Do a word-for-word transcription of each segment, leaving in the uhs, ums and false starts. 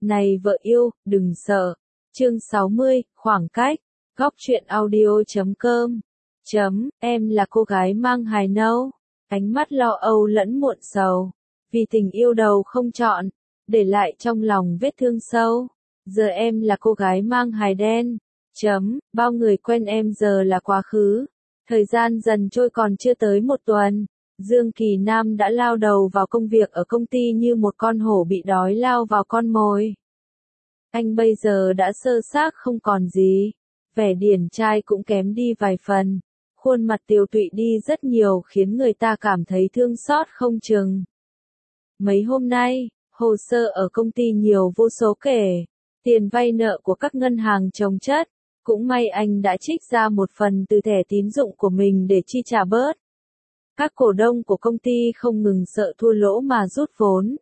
Này vợ yêu, đừng sợ. Chương sáu mươi, khoảng cách. Góc truyện audio.com. Chấm, em là cô gái mang hài nâu. Ánh mắt lo âu lẫn muộn sầu. Vì tình yêu đầu không chọn. Để lại trong lòng vết thương sâu. Giờ em là cô gái mang hài đen. Chấm, bao người quen em giờ là quá khứ. Thời gian dần trôi còn chưa tới một tuần. Dương Kỳ Nam đã lao đầu vào công việc ở công ty như một con hổ bị đói lao vào con mồi. Anh bây giờ đã sơ xác không còn gì. Vẻ điển trai cũng kém đi vài phần. Khuôn mặt tiều tụy đi rất nhiều khiến người ta cảm thấy thương xót không chừng. Mấy hôm nay, hồ sơ ở công ty nhiều vô số kể. Tiền vay nợ của các ngân hàng chồng chất. Cũng may anh đã trích ra một phần từ thẻ tín dụng của mình để chi trả bớt. Các cổ đông của công ty không ngừng sợ thua lỗ mà rút vốn.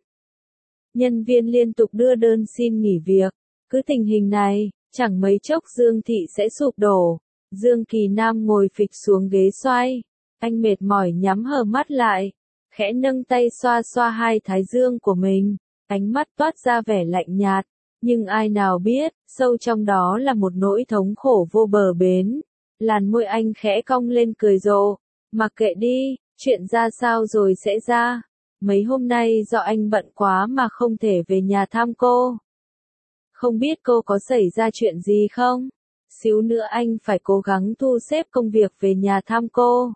Nhân viên liên tục đưa đơn xin nghỉ việc. Cứ tình hình này, chẳng mấy chốc Dương Thị sẽ sụp đổ. Dương Kỳ Nam ngồi phịch xuống ghế xoay. Anh mệt mỏi nhắm hờ mắt lại. Khẽ nâng tay xoa xoa hai thái dương của mình. Ánh mắt toát ra vẻ lạnh nhạt. Nhưng ai nào biết, sâu trong đó là một nỗi thống khổ vô bờ bến. Làn môi anh khẽ cong lên cười rộ. Mặc kệ đi, chuyện ra sao rồi sẽ ra. Mấy hôm nay do anh bận quá mà không thể về nhà thăm cô. Không biết cô có xảy ra chuyện gì không? Xíu nữa anh phải cố gắng thu xếp công việc về nhà thăm cô.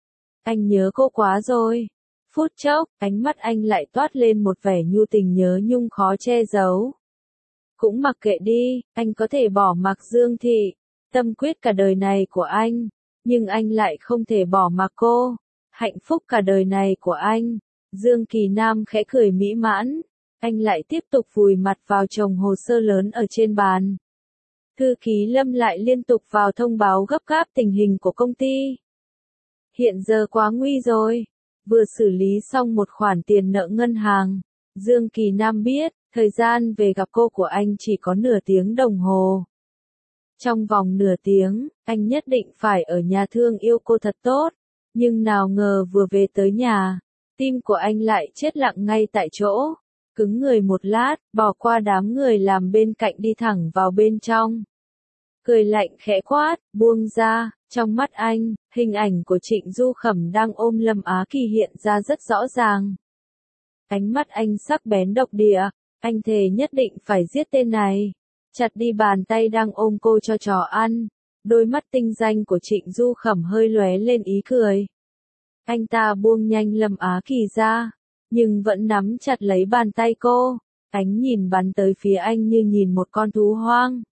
Anh nhớ cô quá rồi. Phút chốc, ánh mắt anh lại toát lên một vẻ nhu tình nhớ nhung khó che giấu. Cũng mặc kệ đi, anh có thể bỏ mặc Dương Thị, tâm quyết cả đời này của anh. Nhưng anh lại không thể bỏ mặc cô. Hạnh phúc cả đời này của anh. Dương Kỳ Nam khẽ cười mỹ mãn. Anh lại tiếp tục vùi mặt vào chồng hồ sơ lớn ở trên bàn. Thư ký Lâm lại liên tục vào thông báo gấp gáp tình hình của công ty. Hiện giờ quá nguy rồi. Vừa xử lý xong một khoản tiền nợ ngân hàng. Dương Kỳ Nam biết, thời gian về gặp cô của anh chỉ có nửa tiếng đồng hồ. Trong vòng nửa tiếng, anh nhất định phải ở nhà thương yêu cô thật tốt. Nhưng nào ngờ vừa về tới nhà, tim của anh lại chết lặng ngay tại chỗ. Cứng người một lát, bỏ qua đám người làm bên cạnh đi thẳng vào bên trong. Cười lạnh khẽ quát, buông ra, trong mắt anh, hình ảnh của Trịnh Du Khẩm đang ôm Lâm Á Kỳ hiện ra rất rõ ràng. Ánh mắt anh sắc bén độc địa, anh thề nhất định phải giết tên này. Chặt đi bàn tay đang ôm cô cho chó ăn. Đôi mắt tinh danh của Trịnh Du Khẩm hơi lóe lên ý cười. Anh ta buông nhanh Lâm Á Kỳ ra, nhưng vẫn nắm chặt lấy bàn tay cô. Ánh nhìn bắn tới phía anh như nhìn một con thú hoang.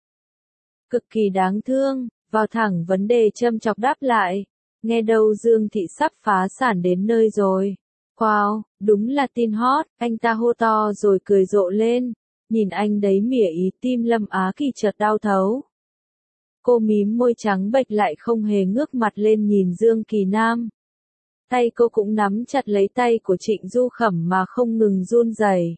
Cực kỳ đáng thương, vào thẳng vấn đề châm chọc đáp lại. Nghe đâu Dương Thị sắp phá sản đến nơi rồi. Wow, đúng là tin hot, anh ta hô to rồi cười rộ lên. Nhìn anh đấy mỉa ý tim Lâm Á Kỳ chợt đau thấu. Cô mím môi trắng bệch lại không hề ngước mặt lên nhìn Dương Kỳ Nam. Tay cô cũng nắm chặt lấy tay của Trịnh Du Khẩm mà không ngừng run rẩy.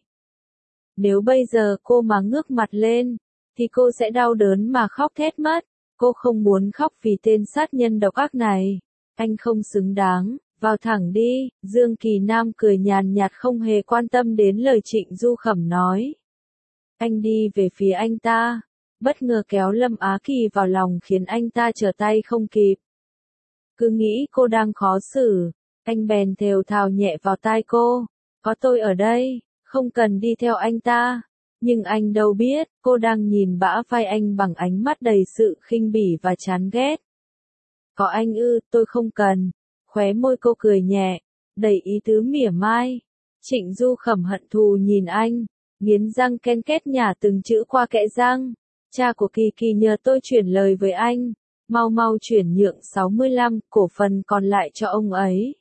Nếu bây giờ cô mà ngước mặt lên, thì cô sẽ đau đớn mà khóc thét mất. Cô không muốn khóc vì tên sát nhân độc ác này. Anh không xứng đáng, vào thẳng đi. Dương Kỳ Nam cười nhàn nhạt không hề quan tâm đến lời Trịnh Du Khẩm nói. Anh đi về phía anh ta. Bất ngờ kéo Lâm Á Kỳ vào lòng khiến anh ta trở tay không kịp. Cứ nghĩ cô đang khó xử, anh bèn thều thào nhẹ vào tai cô. Có tôi ở đây, không cần đi theo anh ta. Nhưng anh đâu biết, cô đang nhìn bã vai anh bằng ánh mắt đầy sự khinh bỉ và chán ghét. Có anh ư, tôi không cần. Khóe môi cô cười nhẹ, đầy ý tứ mỉa mai. Trịnh Du Khẩm hận thù nhìn anh, nghiến răng ken két nhả từng chữ qua kẽ răng. Cha của Kỳ Kỳ nhờ tôi chuyển lời với anh, mau mau chuyển nhượng sáu mươi lăm cổ phần còn lại cho ông ấy.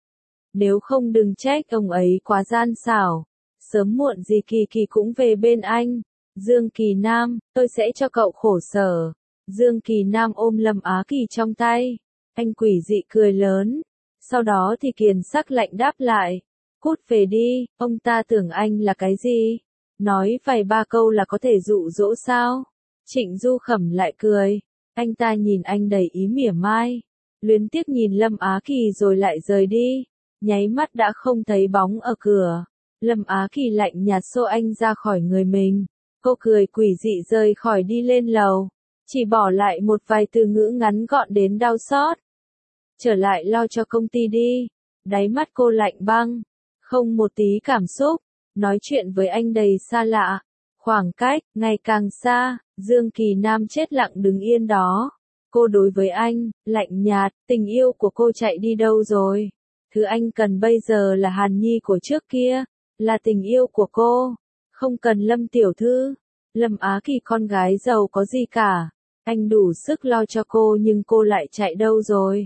Nếu không đừng trách ông ấy quá gian xảo, sớm muộn gì Kỳ Kỳ cũng về bên anh. Dương Kỳ Nam, tôi sẽ cho cậu khổ sở. Dương Kỳ Nam ôm Lâm Á Kỳ trong tay, anh quỷ dị cười lớn, sau đó thì kiền sắc lạnh đáp lại. Cút về đi, ông ta tưởng anh là cái gì? Nói vài ba câu là có thể dụ dỗ sao? Trịnh Du Khẩm lại cười, anh ta nhìn anh đầy ý mỉa mai, luyến tiếc nhìn Lâm Á Kỳ rồi lại rời đi, nháy mắt đã không thấy bóng ở cửa. Lâm Á Kỳ lạnh nhạt xô anh ra khỏi người mình, Cô cười quỷ dị rời khỏi đi lên lầu. Chỉ bỏ lại một vài từ ngữ ngắn gọn đến đau xót. Trở lại lo cho công ty đi. Đáy mắt cô lạnh băng. Không một tí cảm xúc. Nói chuyện với anh đầy xa lạ. Khoảng cách, ngày càng xa. Dương Kỳ Nam chết lặng đứng yên đó. Cô đối với anh, lạnh nhạt, tình yêu của cô chạy đi đâu rồi? Thứ anh cần bây giờ là Hàn Nhi của trước kia. Là tình yêu của cô. Không cần Lâm tiểu thư. Lâm Á Kỳ con gái giàu có gì cả. Anh đủ sức lo cho cô nhưng cô lại chạy đâu rồi?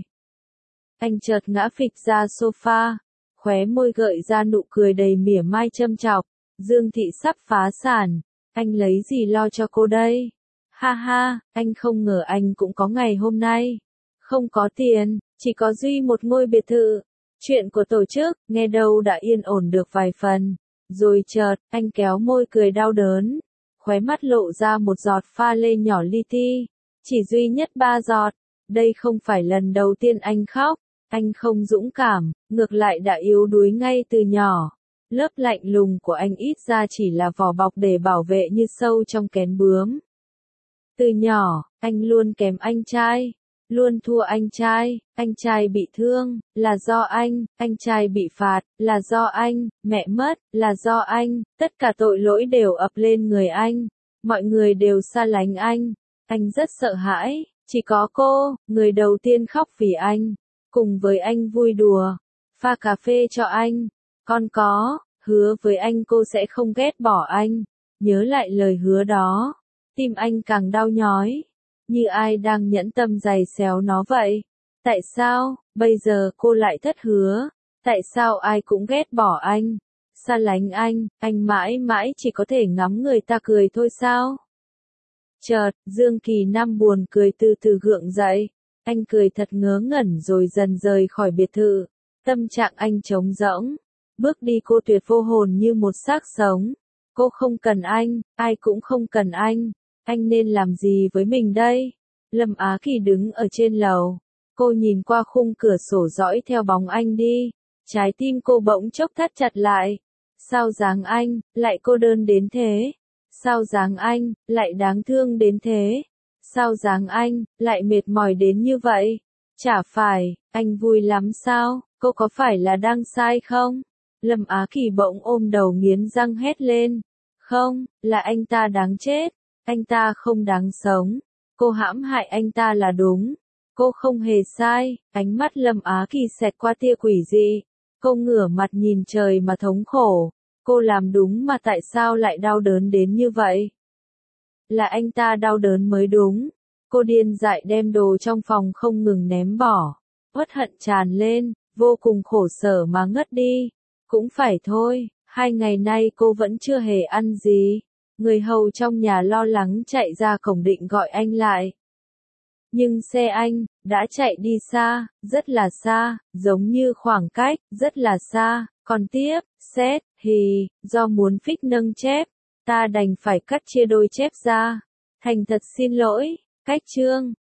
Anh chợt ngã phịch ra sofa. Khóe môi gợi ra nụ cười đầy mỉa mai châm chọc. Dương thị sắp phá sản. Anh lấy gì lo cho cô đây? Ha ha, anh không ngờ anh cũng có ngày hôm nay. Không có tiền, chỉ có duy một ngôi biệt thự. Chuyện của tổ chức, nghe đâu đã yên ổn được vài phần. Rồi chợt, anh kéo môi cười đau đớn. Khóe mắt lộ ra một giọt pha lê nhỏ li ti. Chỉ duy nhất ba giọt. Đây không phải lần đầu tiên anh khóc. Anh không dũng cảm, ngược lại đã yếu đuối ngay từ nhỏ. Lớp lạnh lùng của anh ít ra chỉ là vỏ bọc để bảo vệ như sâu trong kén bướm. Từ nhỏ, anh luôn kém anh trai. Luôn thua anh trai, anh trai bị thương, là do anh, anh trai bị phạt, là do anh, mẹ mất, là do anh, tất cả tội lỗi đều ập lên người anh. Mọi người đều xa lánh anh. Anh rất sợ hãi, chỉ có cô, người đầu tiên khóc vì anh. Cùng với anh vui đùa, pha cà phê cho anh. Con có, hứa với anh cô sẽ không ghét bỏ anh. Nhớ lại lời hứa đó, tim anh càng đau nhói. Như ai đang nhẫn tâm giày xéo nó vậy. Tại sao, bây giờ cô lại thất hứa? Tại sao ai cũng ghét bỏ anh? Xa lánh anh, anh mãi mãi chỉ có thể ngắm người ta cười thôi sao? Chợt, Dương Kỳ Nam buồn cười từ từ gượng dậy. Anh cười thật ngớ ngẩn rồi dần rời khỏi biệt thự. Tâm trạng anh trống rỗng. Bước đi cô tuyệt vô hồn như một xác sống. Cô không cần anh, ai cũng không cần anh. Anh nên làm gì với mình đây? Lâm Á Kỳ đứng ở trên lầu. Cô nhìn qua khung cửa sổ dõi theo bóng anh đi. Trái tim cô bỗng chốc thắt chặt lại. Sao dáng anh, lại cô đơn đến thế? Sao dáng anh, lại đáng thương đến thế? Sao dáng anh, lại mệt mỏi đến như vậy? Chả phải, anh vui lắm sao? Cô có phải là đang sai không? Lâm Á Kỳ bỗng ôm đầu nghiến răng hét lên. Không, là anh ta đáng chết. Anh ta không đáng sống. Cô hãm hại anh ta là đúng. Cô không hề sai. Ánh mắt Lâm Á Kỳ xẹt qua tia quỷ dị. Cô ngửa mặt nhìn trời mà thống khổ. Cô làm đúng mà tại sao lại đau đớn đến như vậy? Là anh ta đau đớn mới đúng. Cô điên dại đem đồ trong phòng không ngừng ném bỏ. Uất hận tràn lên, vô cùng khổ sở mà ngất đi. Cũng phải thôi, hai ngày nay cô vẫn chưa hề ăn gì. Người hầu trong nhà lo lắng chạy ra cổng định gọi anh lại. Nhưng xe anh, đã chạy đi xa, rất là xa, giống như khoảng cách, rất là xa. Còn tiếp, xét, hì, do muốn phích nâng chép, ta đành phải cắt chia đôi chép ra. Thành thật xin lỗi, cách chương.